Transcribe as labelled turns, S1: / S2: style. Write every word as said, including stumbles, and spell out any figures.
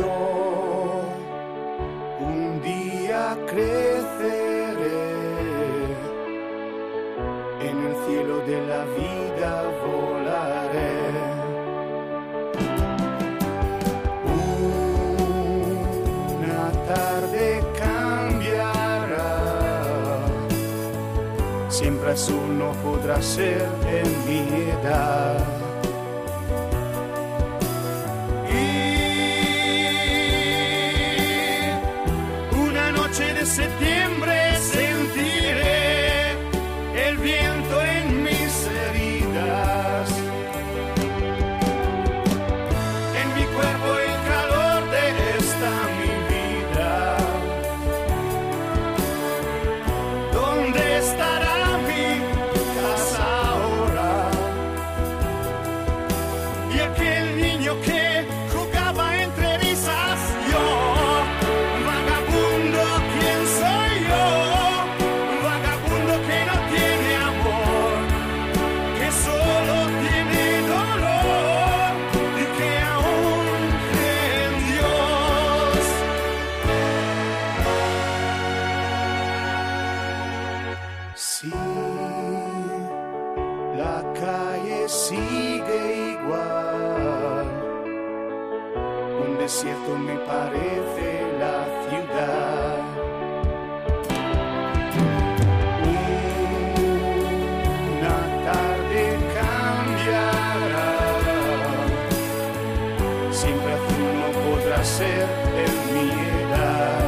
S1: un día creceré, en el cielo de la vida volaré. Una tarde cambiará, siempre azul no podrá ser en mi edad. De septiembre sentiré el viento en mis heridas, en mi cuerpo el calor de esta mi vida. ¿Dónde estará mi casa ahora? Y aquel niño que jugaba entre risas, yo sí, la calle sigue igual, un desierto me parece la ciudad. Una tarde cambiará, siempre azul no podrá ser en mi edad.